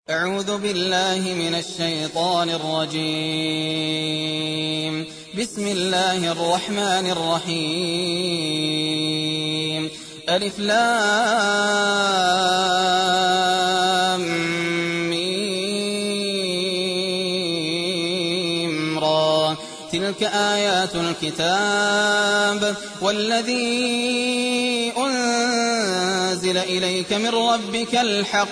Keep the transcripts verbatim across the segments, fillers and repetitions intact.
أعوذ بالله من الشيطان الرجيم. بسم الله الرحمن الرحيم. ألف لام ميم را. تلك آيات الكتاب والذي أنزل إليك من ربك الحق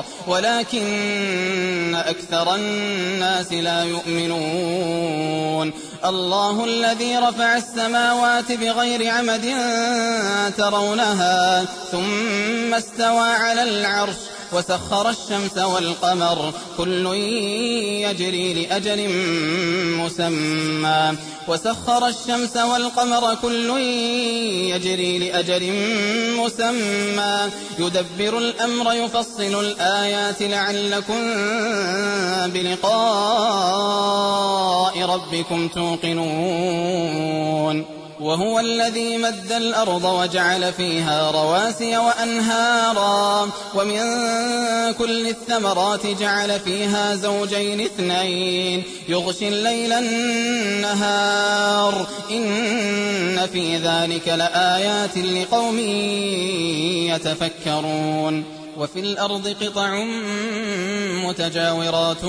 ولكن أكثر الناس لا يؤمنون. الله الذي رفع السماوات بغير عمد ترونها ثم استوى على العرش وسخر الشمس والقمر كل يجري لأجل مسمى وسخر الشمس والقمر كل يجري لأجل مسمى يدبر الأمر يفصل الآيات لعلكم بلقاء ربكم توقنون. وهو الذي مد الأرض وجعل فيها رواسي وأنهارا ومن كل الثمرات جعل فيها زوجين اثنين يغشي الليل النهار إن في ذلك لآيات لقوم يتفكرون. وفي الأرض قطع متجاورات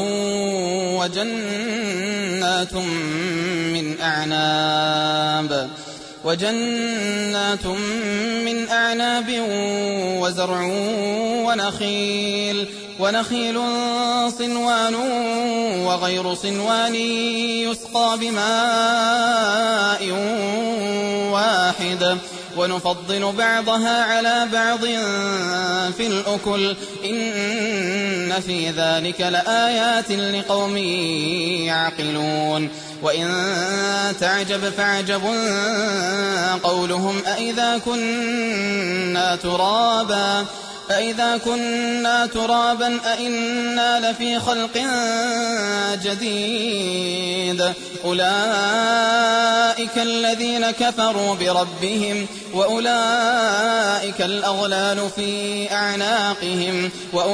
وجنات من أعناب وجنات من أعناب وزرع ونخيل ونخيل صنوان وغير صنوان يسقى بماء واحد ونفضل بعضها على بعض في الأكل إن في ذلك لآيات لقوم يعقلون. وإن تعجب فعجب قولهم أإذا كنا ترابا أإذا كنا ترابا أإنا لفي خلق جديد أولئك الذين كفروا بربهم وأولئك الأغلال في أعناقهم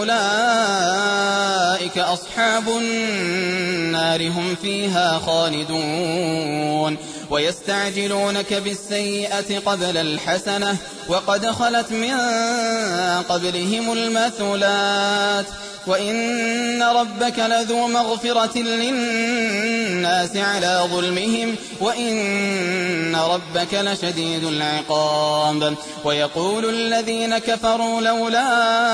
وأولئك أصحاب النار هم فيها خالدون. ويستعجلونك بالسيئة قبل الحسنة وقد خلت من قبلهم المثلات وإن ربك لذو مغفرة للناس على ظلمهم وإن ربك لشديد العقاب. ويقول الذين كفروا لولا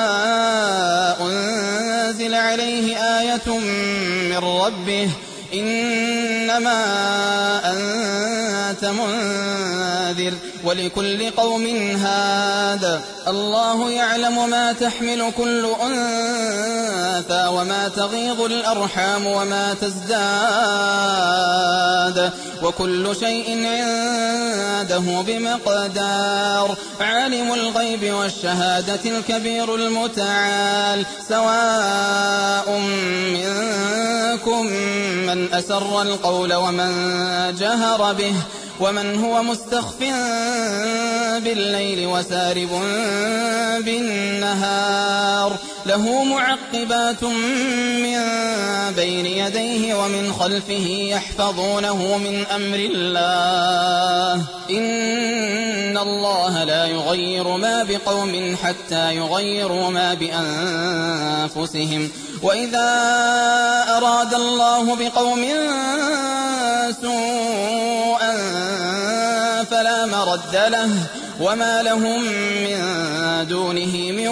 أنزل عليه آية من ربه إنما أنت منذر ولكل قوم هاد الله يعلم ما تحمل كل أنثى وما تغيض الأرحام وما تزداد وكل شيء عنده بمقدار. عالم الغيب والشهادة الكبير المتعال سواء منكم من أسر القول ومن جهر به ومن هو مستخف بالليل وسارب بالنهار له معقبات من بين يديه ومن خلفه يحفظونه من أمر الله إن الله لا يغير ما بقوم حتى يغيروا ما بأنفسهم وإذا أراد الله بقوم سوءا فلا مرد له وما لهم من دونه من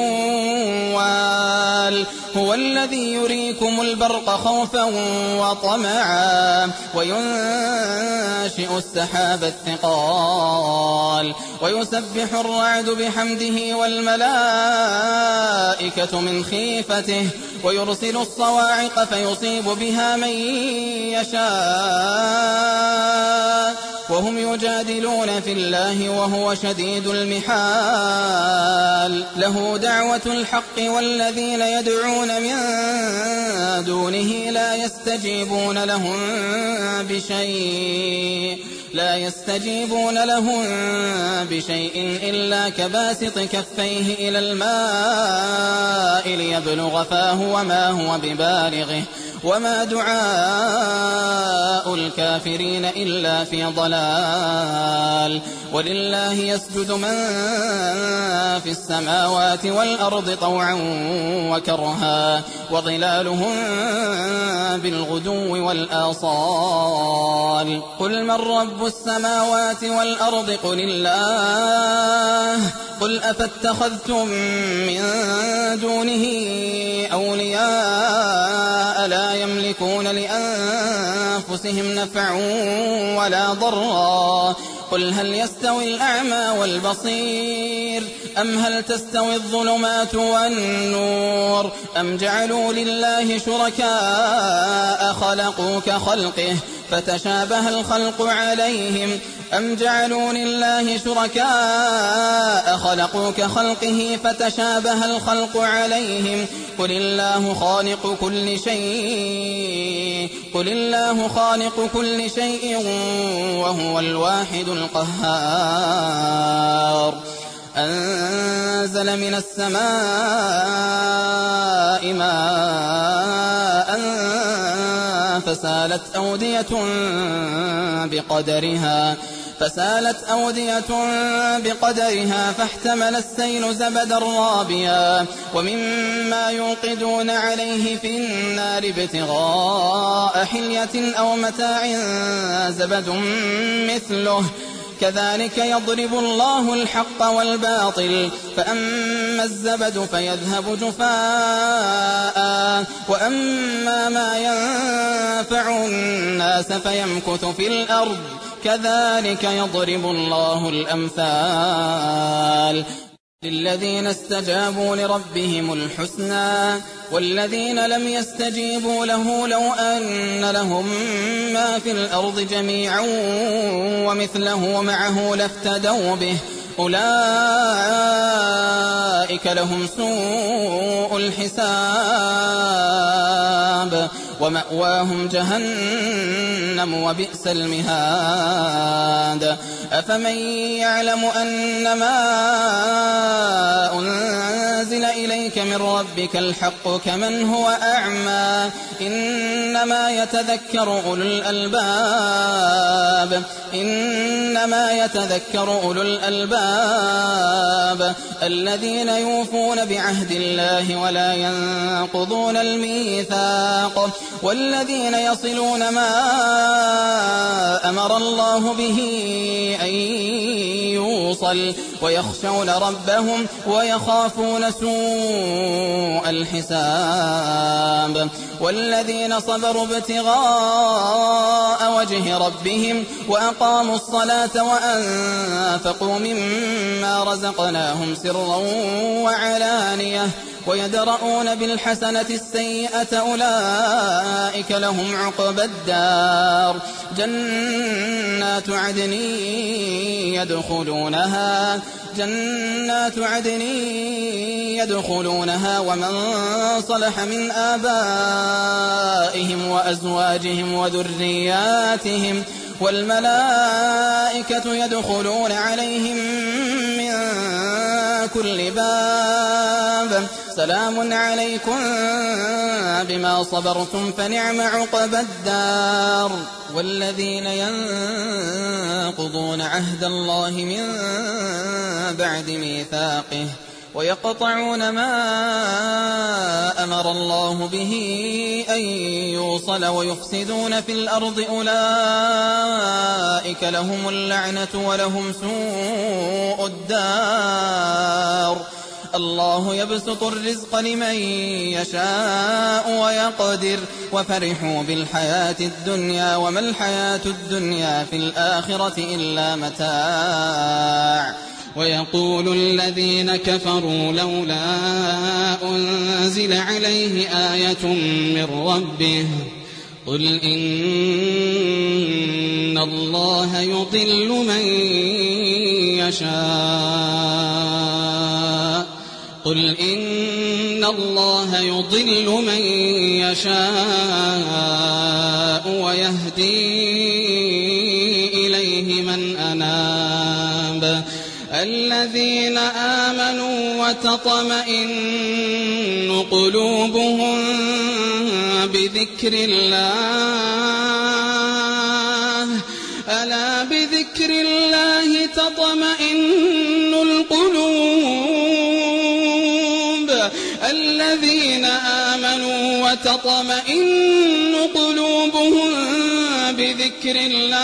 وال. هو الذي يريكم البرق خوفا وطمعا وينشئ السحاب الثقال ويسبح الرعد بحمده والملائكة من خيفته ويرسل الصواعق فيصيب بها من يشاء وهم يجادلون في الله وهو شديد المحال. له دعوة الحق والذين يدعون من دونه لا يستجيبون لهم بشيء لا يستجيبون لهم بشيء إلا كباسط كفيه إلى الماء ليبلغ فاه وما هو ببالغه وما دعاء الكافرين إلا في ضلال. ولله يسجد من في السماوات والأرض طوعا وكرها وظلالهم بالغدو والآصال. قل من رب السماوات والأرض قل الله. قل أفاتخذتم من دونه أولياء لا يملكون لأنفسهم نفعا ولا ضرا. قل هل يستوي الأعمى والبصير أم هل تستوي الظلمات والنور أم جعلوا لله شركاء خلقوا كخلقه فتشابه الخلق عليهم أم جعلوا لله شركاء خلقوا كخلقه فتشابه الخلق عليهم قل الله خالق كل شيء قل الله خالق كل شيء وهو الواحد القهار. أنزل من السماء ماء فسالت أودية بقدرها فسالت أودية بقدرها فاحتمل السيل زبدا رابيا ومما يوقدون عليه في النار ابتغاء حلية أو متاع زبد مثله كذلك يضرب الله الحق والباطل فأما الزبد فيذهب جفاء وأما ما ينفع الناس فيمكث في الأرض كذلك يضرب الله الأمثال. للذين استجابوا لربهم الحسنى والذين لم يستجيبوا له لو أن لهم ما في الأرض جميعا ومثله معه لافتدوا به أولئك لهم سوء الحساب ومأواهم جهنم وبئس المهاد. أفمن يعلم أنما أنزل إليك من ربك الحق كمن هو أعمى إنما يتذكر أولو الألباب إنما يتذكر أولو الألباب الذين يوفون بعهد الله ولا ينقضون الميثاق والذين يصلون ما أمر الله به أن يوصل ويخشون ربهم ويخافون سوء الحساب. والذين صبروا ابتغاء وجه ربهم وأقاموا الصلاة وأنفقوا مما رزقناهم سرا وعلانية ويدرؤون بالحسنة السيئة أولئك لهم عقبى الدار جنات عدن يدخلونها جنات عدن يدخلونها ومن صلح من آبائهم وأزواجهم وذرياتهم والملائكة يدخلون عليهم من كل باب سلام عليكم بما صبرتم فنعم عقبى الدار. والذين ينقضون عهد الله من بعد ميثاقه ويقطعون ما أمر الله به أن يوصل ويفسدون في الأرض أولئك لهم اللعنة ولهم سوء الدار. الله يبسط الرزق لمن يشاء ويقدر وفرحوا بالحياة الدنيا وما الحياة الدنيا في الآخرة إلا متاع. ويقول الذين كفروا لولا أنزل عليه آية من ربه قل إن الله يضل من يشاء قل إن الله يضل من يشاء ويهدي إليه الذين آمنوا وتطمئن قلوبهم بذكر الله ألا بذكر الله تطمئن القلوب الذين آمنوا وتطمئن قلوبهم بذكر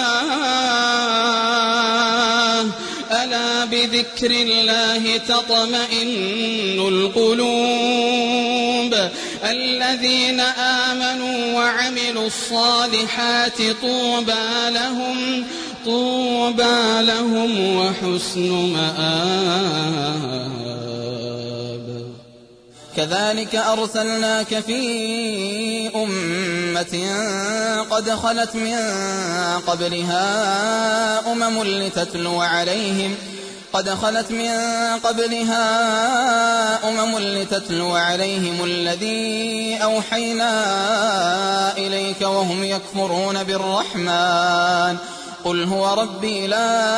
الله ألا بذكر الله تطمئن القلوب الذين آمنوا وعملوا الصالحات طوبى لهم طوبى لهم وحسن مآب. كذلك أرسلناك في أمة قد خلت من قبلها أمم لتتلو عليهم قد خلت من قبلها أمم لتتلو عليهم الذي أوحينا إليك وهم يكفرون بالرحمن قل هو ربي لا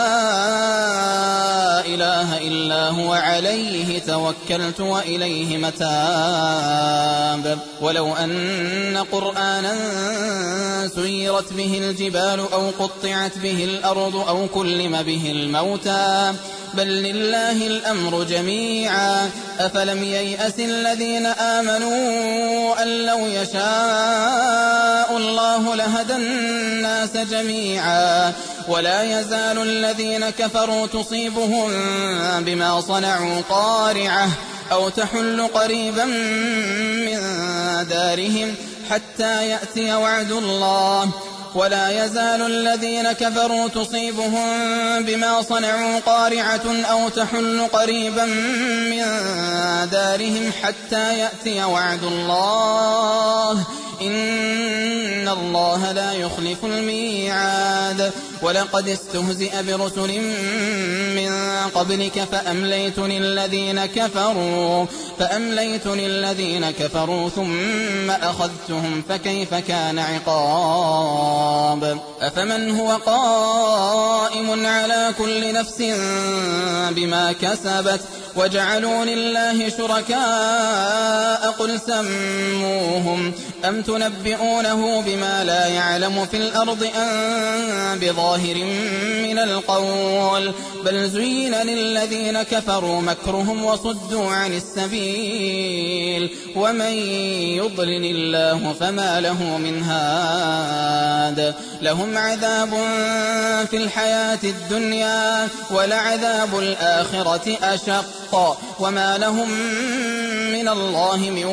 إله إلا هو عليه توكلت وإليه متاب. ولو أن قرآنا سيرت به الجبال أو قطعت به الأرض أو كلم به الموتى بل لله الأمر جميعا أفلم ييأس الذين آمنوا أن لو يشاء الله لهدى الناس جميعا ولا يزال الذين كفروا تصيبهم بما صنعوا قارعة أو تحل قريبا من دارهم حتى يأتي وعد الله ولا يزال الذين كفروا تصيبهم بما صنعوا قارعة أو تحل قريبا من دارهم حتى يأتي وعد الله إن الله لا يخلف الميعاد. ولقد استهزئ برسل من قبلك فأمليت للذين كفروا فأمليت للذين كفروا ثم أخذتهم فكيف كان عقاب. أفمن هو قائم على كل نفس بما كسبت وجعلوا لله شركاء قل سموهم أم تنبئونه بما لا يعلم في الأرض أم بظاهر من القول بل زين للذين كفروا مكرهم وصدوا عن السبيل ومن يضلل الله فما له من هاد. لهم عذاب في الحياة الدنيا ولعذاب الآخرة أشق وما لهم من الله من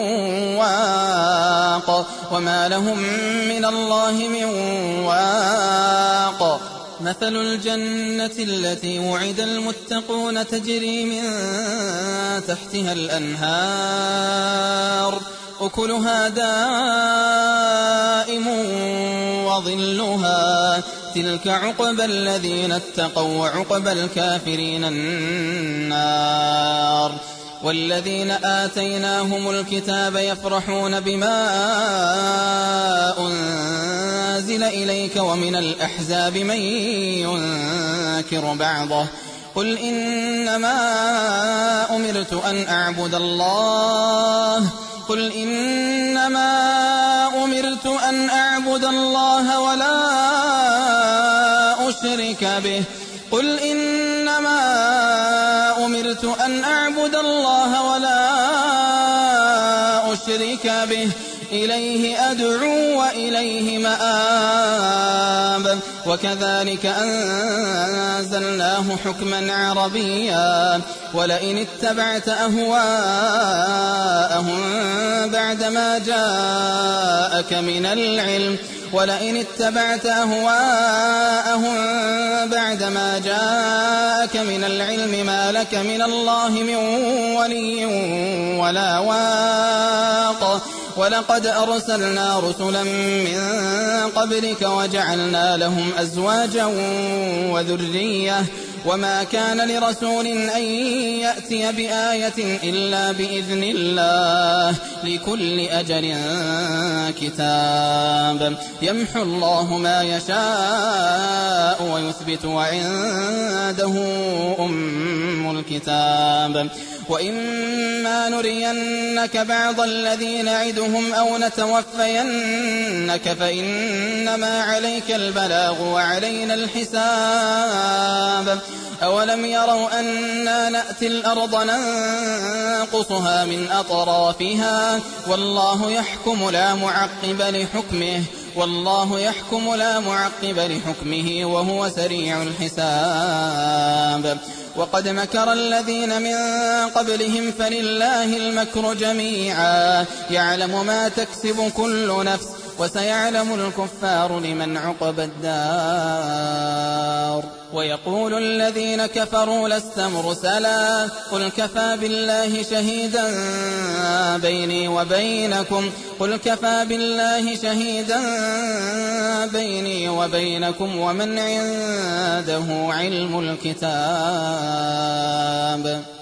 واق وما لهم من الله من واق. مثل الجنة التي وعد المتقون تجري من تحتها الأنهار أكلها دائم وظلها تلك عقبى الذين اتقوا وعقبى الكافرين النار. والذين آتيناهم الكتاب يفرحون بما أنزل إليك ومن الأحزاب من ينكر بعضه قل إنما أمرت أن أعبد الله قل إنما أمرت أن أعبد الله ولا أشرك به قل إنما أمرت أن أعبد الله ولا أشرك به إليه أدعو وإليه مآب. وكذلك أنزلناه حكما عربيا ولئن اتبعت أهواءهم بعدما جاءك من العلم ولئن اتبعت أهواءهم بعدما جاءك من العلم ما لك من الله من ولي ولا واق. ولقد أرسلنا رسلا من قبلك وجعلنا لهم أزواجا وذرية وما كان لرسول أن يأتي بآية إلا بإذن الله لكل أجل كتاب يمحو الله ما يشاء ويثبت وعنده أم الكتاب وإما نرينك بعض الذي نعدهم أو نتوفينك فإنما عليك البلاغ وعلينا الحساب أولم يروا أنا نأتي الأرض ننقصها من أطرافها والله يحكم لا معقب لحكمه والله يحكم لا معقب لحكمه وهو سريع الحساب وقد مكر الذين من قبلهم فلله المكر جميعا يعلم ما تكسب كل نفس وسيعلم الكفار لمن عقبى الدار ويقول الذين كفروا لست مرسلا قل كفى بالله شهيدا بيني وبينكم قل كفى بالله شهيدا بيني وبينكم ومن عنده علم الكتاب